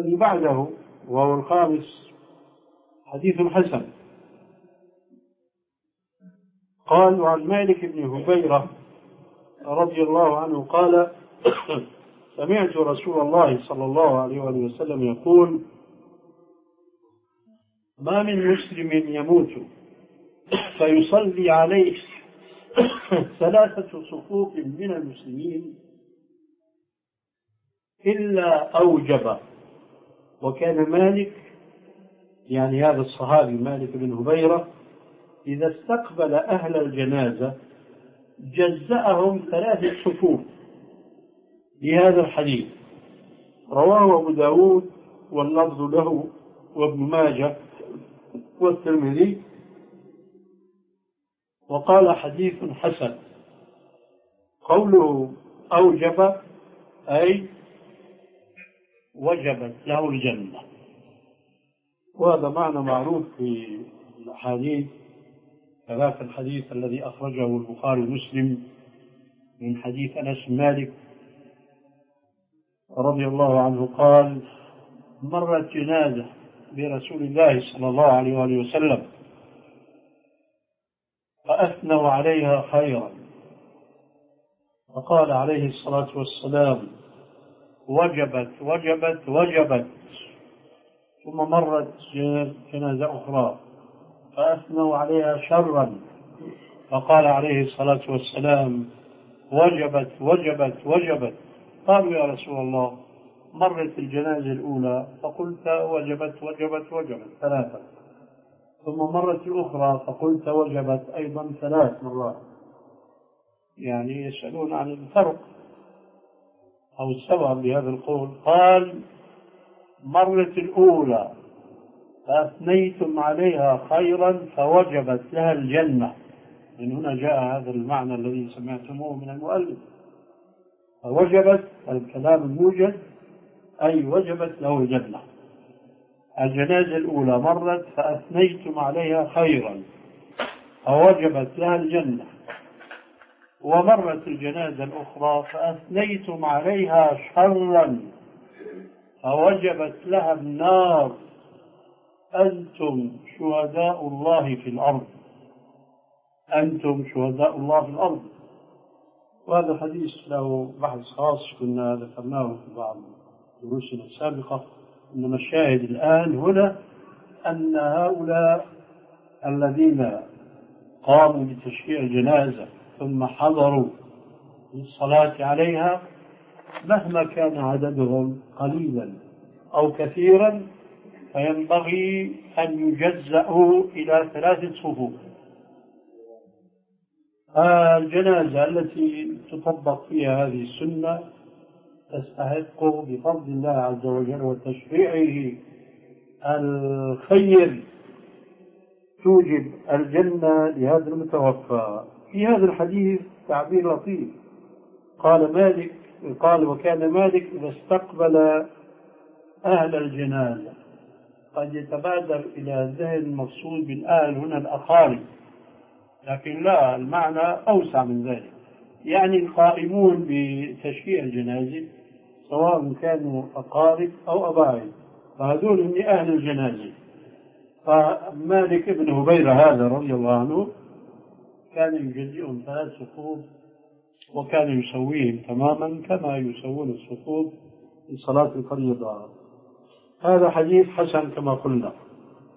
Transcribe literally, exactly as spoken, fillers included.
الذي بعده وهو الخامس حديث حسن. قال: وعن مالك بن هبيرة رضي الله عنه قال: سمعت رسول الله صلى الله عليه وآله وسلم يقول: ما من مسلم يموت فيصلي عليه ثلاثة صفوف من المسلمين إلا أوجب. وكان مالك، يعني هذا الصحابي مالك بن هبيرة، إذا استقبل أهل الجنازة جزأهم ثلاث صفوف لهذا الحديث. رواه أبو داود واللفظ له وابن ماجه والترمذي، وقال حديث حسن. قوله أوجب أي وجبت له الجنة، وهذا معنى معروف في الحديث، كذاك الحديث الذي أخرجه البخاري ومسلم من حديث أنس بن مالك رضي الله عنه قال: مرت جنازة برسول الله صلى الله عليه وآله وسلم فأثنوا عليها خيرا، فقال عليه الصلاة والسلام: وجبت وجبت وجبت. ثم مرت جنازة أخرى فأثنوا عليها شرا، فقال عليه الصلاة والسلام: وجبت وجبت وجبت. قالوا: يا رسول الله، مرت الجنازة الأولى فقلت وجبت وجبت وجبت ثلاثة، ثم مرت الأخرى فقلت وجبت أيضا ثلاث مرات. يعني يسألون عن الفرق أو السبب لهذا القول. قال: مرت الأولى فأثنيتم عليها خيرا فوجبت لها الجنة. من هنا جاء هذا المعنى الذي سمعتموه من المؤلف، فوجبت الكلام الموجد أي وجبت له الجنة. الجنازة الأولى مرت فأثنيتم عليها خيرا فوجبت لها الجنة، ومرت الجنازة الأخرى فأثنيتم عليها شرا فوجبت لها النار. أنتم شهداء الله في الأرض، أنتم شهداء الله في الأرض. وهذا حديث له بحث خاص كنا ذكرناه في بعض دروسنا السابقة، إنما الشاهد الآن هنا أن هؤلاء الذين قاموا بتشييع الجنازة ثم حضروا للصلاة عليها مهما كان عددهم قليلا أو كثيرا فينبغي أن يجزأوا إلى ثلاثة صفوف. الجنازة التي تطبق فيها هذه السنة تستحق بفضل الله عز وجل وتشريعه الخير، توجب الجنة لهذا المتوفى. في هذا الحديث تعبير لطيف، قال مالك قال: وكان مالك إذا استقبل أهل الجنازة. قد يتبادر إلى الذهن المقصود بالأهل هنا الأقارب، لكن لا، المعنى أوسع من ذلك، يعني القائمون بتشييع الجنازة سواء كانوا أقارب أو أباعد، فهذول من أهل الجنازة. فمالك بن هبيرة هذا رضي الله عنه كان يجزئهم ثلاث صفوف، وكان يسويهم تماما كما يسوون الصفوف في صلاة الفريضة. هذا حديث حسن كما قلنا.